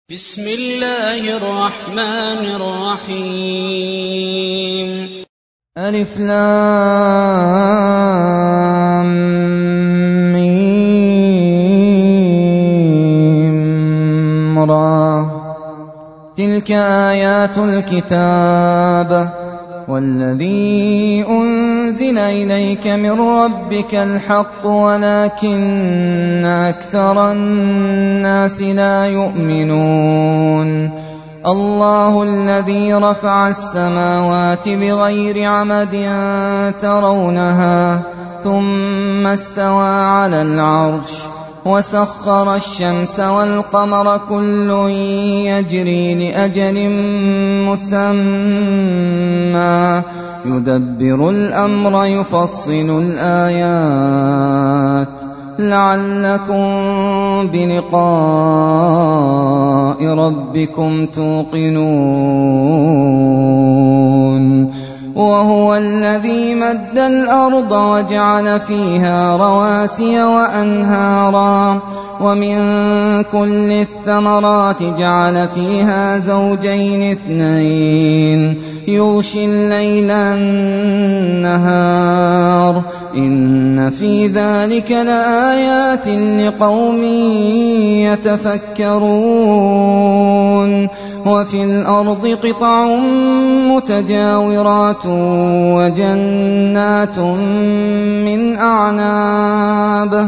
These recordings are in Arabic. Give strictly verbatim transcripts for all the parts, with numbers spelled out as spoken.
بسم الله الرحمن الرحيم. ألف لام ميم را. تلك آيات الكتاب والذي أنزل إليك من ربك الحق ولكن أكثر الناس لا يؤمنون. الله الذي رفع السماوات بغير عمد ترونها ثم استوى على العرش وسخر الشمس والقمر كل يجري لأجل مسمى يدبر الأمر يفصل الآيات لعلكم بلقاء ربكم توقنون. وهو الذي مد الأرض وجعل فيها رواسي وأنهارا ومن كل الثمرات جعل فيها زوجين اثنين يغشي الليل النهار إن في ذلك لآيات لقوم يتفكرون. وفي الأرض قطع متجاورات وجنات من أعناب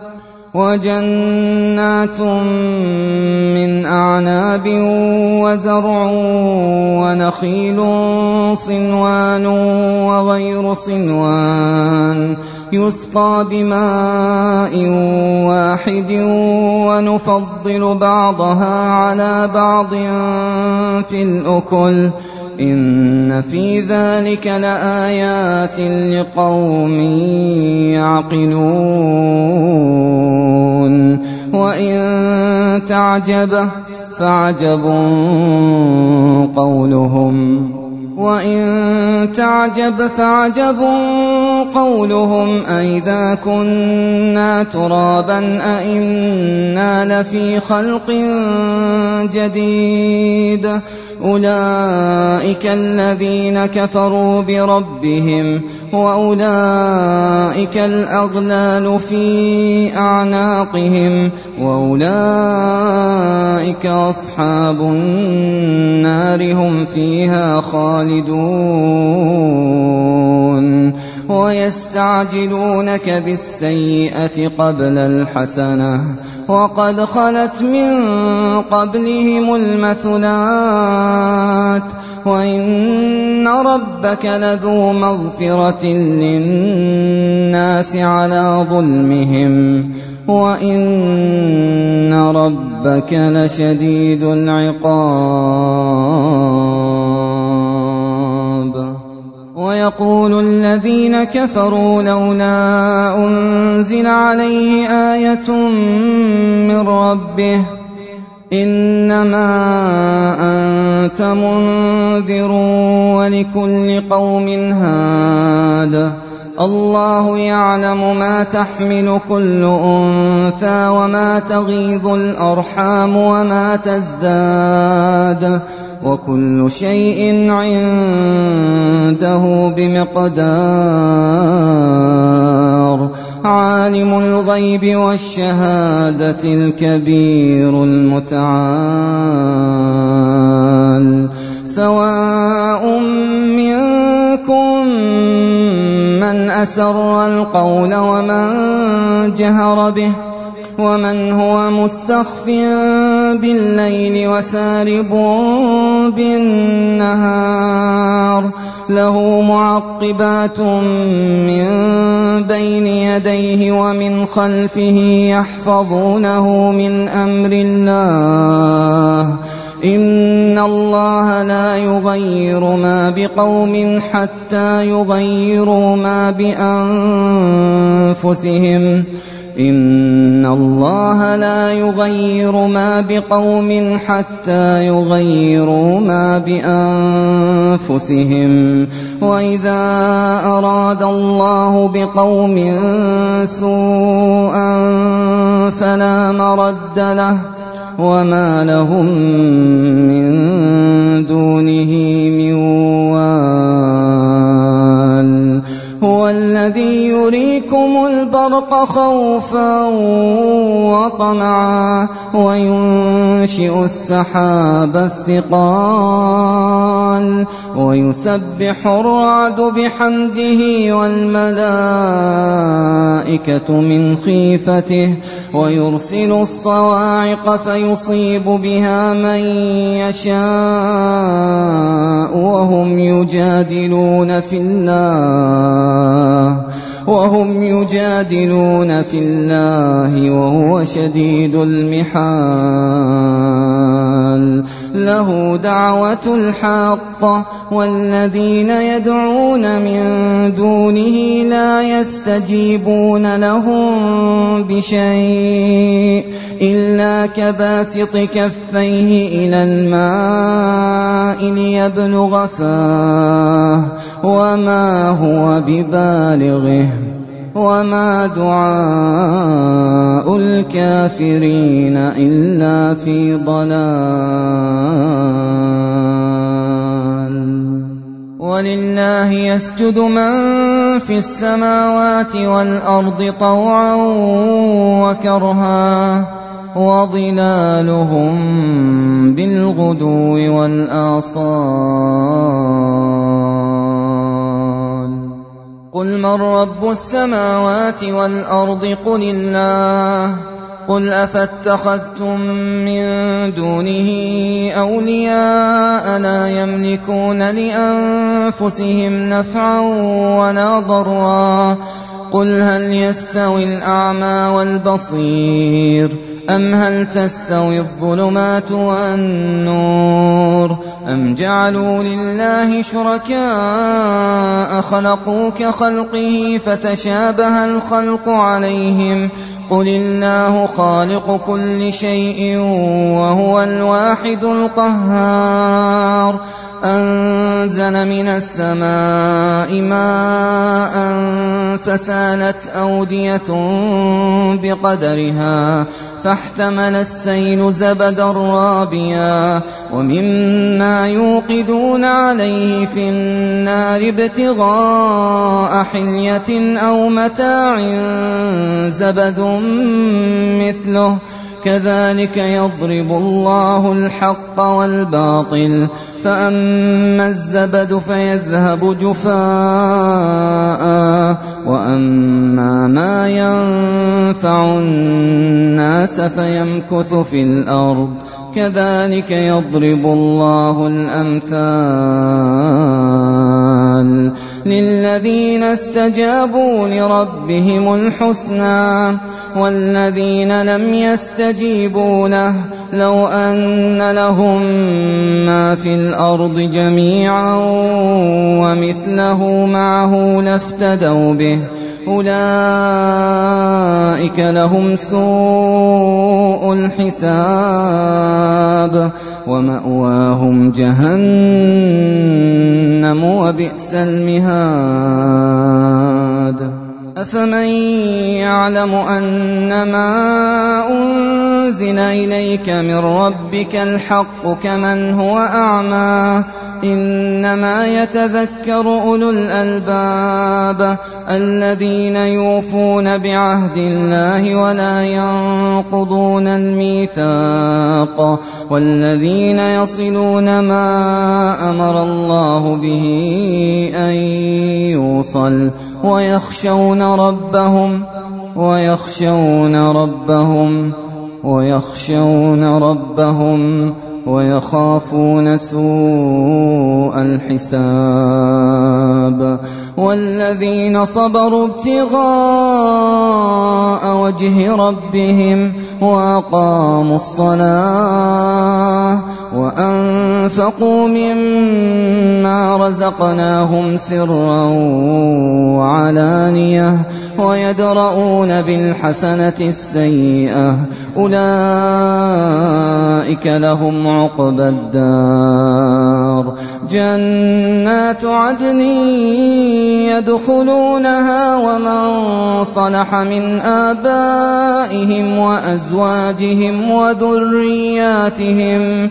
وجنات من أعناب وزرع ونخيل صنوان وغير صنوان يسقى بماء واحد ونفضل بعضها على بعض في الأكل إن في ذلك لآيات لقوم يعقلون. وإن تعجب فعجب قولهم وإن تعجب فعجب قولهم أئذا كنا ترابا أئنا لفي خلق جديد أولئك الذين كفروا بربهم وأولئك الأغلال في أعناقهم وأولئك أصحاب النار هم فيها خالدون. ويستعجلونك بالسيئة قبل الحسنة وقد خلت من قبلهم المثلات وإن ربك لذو مغفرة للناس على ظلمهم وإن ربك لشديد العقاب. ويقول الذين كفروا لولا أنزل عليه آية من ربه إنما أنت منذر ولكل قوم هاد الله يعلم ما تحمل كل أنثى وما تغيض الأرحام وما تزداد وكل شيء عنده بمقدار. عالم الغيب والشهادة الكبير المتعال. سواء منكم من أسر القول ومن جهر به ومن هو مستخف بالليل وسارب بالنهار له معقبات من بين يديه ومن خلفه يحفظونه من أمر الله إن الله لا يغير ما بقوم حتى يغيروا ما بأنفسهم إن الله لا يغير ما بقوم حتى يغيروا ما بأنفسهم وإذا أراد الله بقوم سوءا فلا مرد له وما لهم من دونه من وال هو الذي يريكم البرق خوفا وطمعا وينشئ السحاب الثقال ويسبح الرعد بحمده والملائكة من خيفته ويرسل الصواعق فيصيب بها من يشاء وهم يجادلون في الله وهم يجادلون في الله وهو شديد المحال له دعوة الحق والذين يدعون من دونه لا يستجيبون لهم بشيء إلا كباسط كفيه إلى الماء ليبلغ فاه وما هو ببالغه وما دعاء الكافرين إلا في ضلال ولله يسجد من في السماوات والأرض طوعا وكرها وظلالهم بالغدو والآصال قل من رب السماوات والأرض قل الله قل أفاتخذتم من دونه أولياء لا يملكون لأنفسهم نفعا ولا ضرا قل هل يستوي الأعمى والبصير أم هل تستوي الظلمات والنور أم جعلوا لله شركاء خلقوا كخلقه فتشابه الخلق عليهم قل الله خالق كل شيء وهو الواحد القهار أنزل من السماء ماء فسالت أودية بقدرها فاحتمل السيل زبدا رابيا ومما يوقدون عليه في النار ابتغاء حلية أو متاع زبد مثله كذلك يضرب الله الحق والباطل فأما الزبد فيذهب جفاء وأما ما ينفع الناس فيمكث في الأرض كذلك يضرب الله الأمثال للذين استجابوا لربهم الحسنى والذين لم يستجيبوا له لو أن لهم ما في الأرض جميعا ومثله معه لافتدوا به أولئك لهم سوء الحساب ومأواهم جهنم وبئس المهاد أفمن يعلم أنما أنزل إليك من ربك الحق كمن هو أعمى إنما يتذكر أولو الألباب الذين يوفون بعهد الله ولا ينقضون الميثاق والذين يصلون ما أمر الله به أن يوصل ويخشون ربهم ويخشون ربهم ويخشون ربهم ويخافون سوء الحساب والذين صبروا ابتغاء وجه ربهم وأقاموا الصلاة وأنفقوا مما رزقناهم سرا وعلانية ويدرؤون بالحسنة السيئة أولئك لهم عقبى الدار النار جنات عدن يدخلونها ومن صلح من آبائهم وأزواجهم وذرياتهم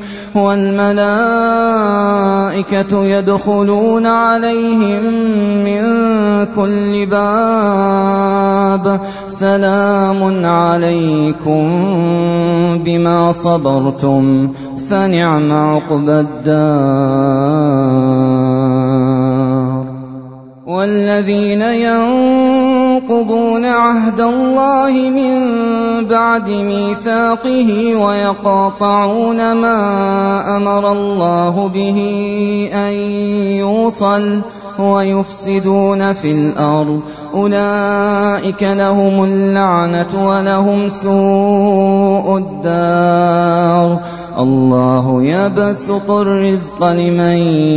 والملائكة يدخلون عليهم من كل باب سلام عليكم بما صبرتم فنعم عقبى الدار. والذين ينقضون عهد الله من بعد ميثاقه ويقاطعون ما أمر الله به أن يوصل ويفسدون في الأرض أولئك لهم اللعنة ولهم سوء الدار. الله يبسط الرزق لمن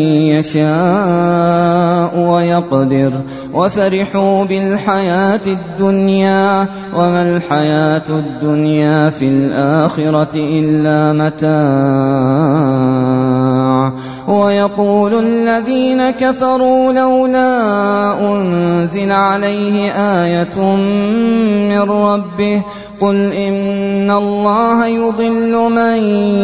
يشاء ويقدر وفرحوا بالحياة الدنيا وما الحياة الدنيا في الآخرة إلا متاع. ويقول الذين كفروا لولا أنزل عليه آية من ربه قل إن الله يضل من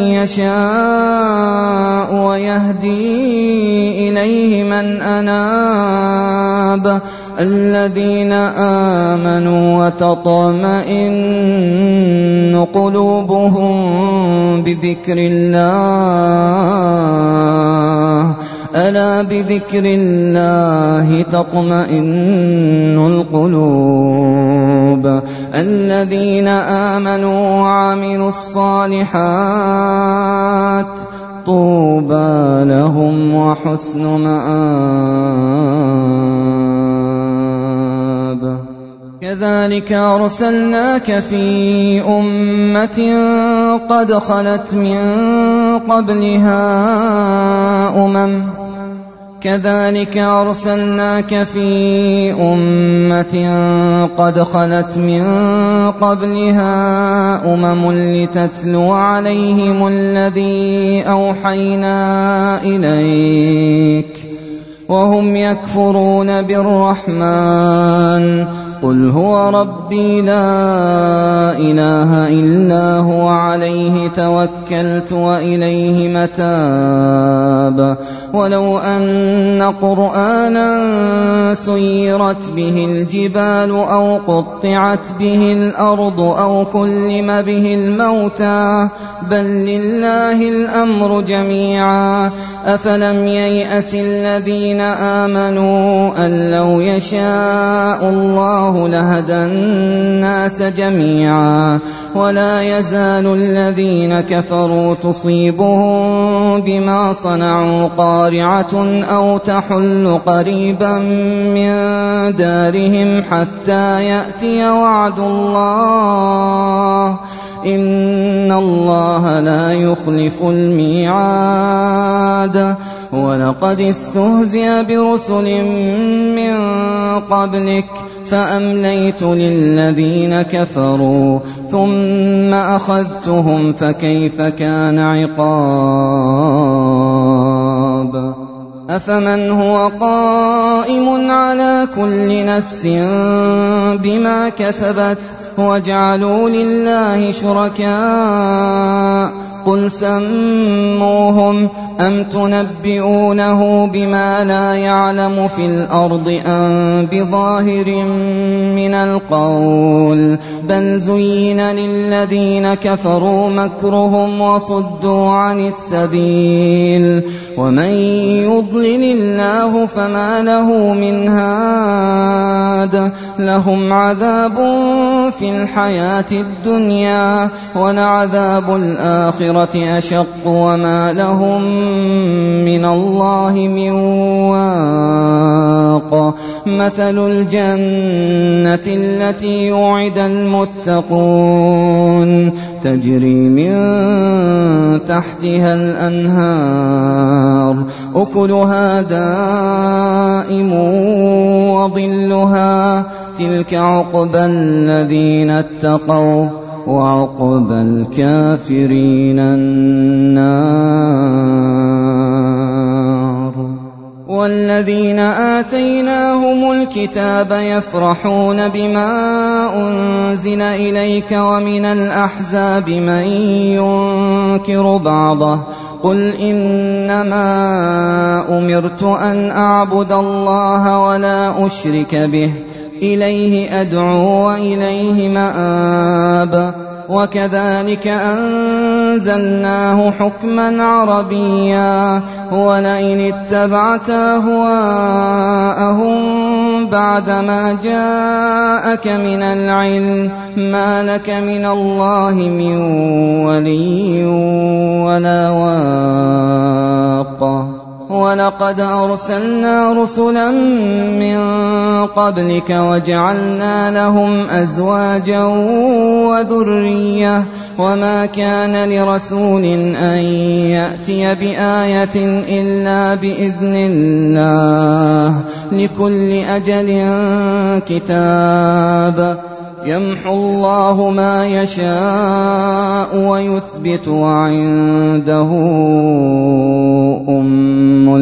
يشاء ويهدي إليه من أناب الذين آمنوا وتطمئن قلوبهم بذكر الله ألا بذكر الله تطمئن القلوب الذين آمنوا وعملوا الصالحات طوبى لهم وحسن مآب. كذلك أرسلناك في أمة قد خلت من قبلها أمم كذلك أرسلناك في أمة قد خلت من قبلها أمم لتتلو عليهم الذي أوحينا إليك وهم يكفرون بالرحمن قل هو ربي لا إله إلا هو عليه توكلت وإليه متاب. ولو أن قرآنا سيرت به الجبال أو قطعت به الأرض أو كلم به الموتى بل لله الأمر جميعا أفلم ييأس الذين آمنوا أن لو يشاء الله لهدى الناس جميعا ولا يزال الذين كفروا تصيبهم بما صنعوا قارعة أو تحل قريبا من دارهم حتى يأتي وعد الله إن الله لا يخلف الميعاد. ولقد استهزئ برسل من قبلك فأمليت للذين كفروا ثم أخذتهم فكيف كان عقاب. أفمن هو قائم على كل نفس بما كسبت وجعلوا لله شركاء قل سموهم أم تنبئونه بما لا يعلم في الأرض أم بظاهر من القول بل زين للذين كفروا مكرهم وصدوا عن السبيل ومن يضلل الله فما له من هاد لهم عذاب في الحياة الدنيا ولعذاب الآخرة أشق وما لهم من الله من واق. مثل الجنة التي يوعد المتقون تجري من تحتها الأنهار أكلها دائم وظلها تلك عقبى الذين اتقوا وعقبى الكافرين النار. والذين آتيناهم الكتاب يفرحون بما أنزل إليك ومن الأحزاب من ينكر بعضه قل إنما أمرت أن أعبد الله ولا أشرك به إليه أدعو وإليه مآب وكذلك أنزلناه حكما عربيا ولئن اتبعت أهواءهم بعدما جاءك من العلم ما لك من الله من ولي ولا واق ولقد أرسلنا رسلا من قبلك وجعلنا لهم أزواجا وذرية وما كان لرسول أن يأتي بآية إلا بإذن الله لكل أجل كتاب يمحو الله ما يشاء ويثبت وعنده أم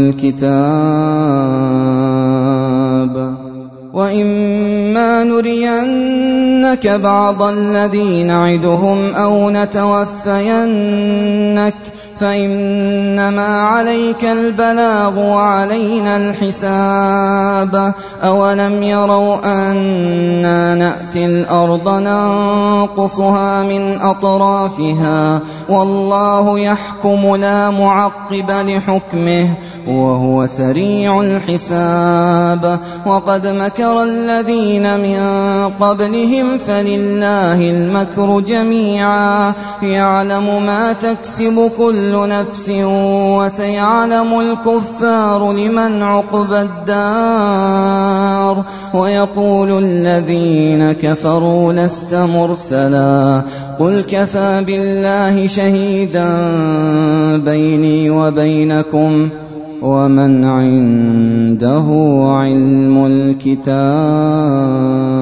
الكتاب وإما نرينك بعض الذي نعدهم أو نتوفينك فإنما عليك البلاغ وعلينا الحساب أولم يروا أنا نأتي الأرض ننقصها من أطرافها والله يحكم لا معقب لحكمه وهو سريع الحساب وقد مكر الذين من قبلهم فلله المكر جميعا يعلم ما تكسب كل نفس وسيعلم الكفار لمن عقبى الدار ويقول الذين كفروا لست مرسلا قل كفى بالله شهيدا بيني وبينكم ومن عنده علم الكتاب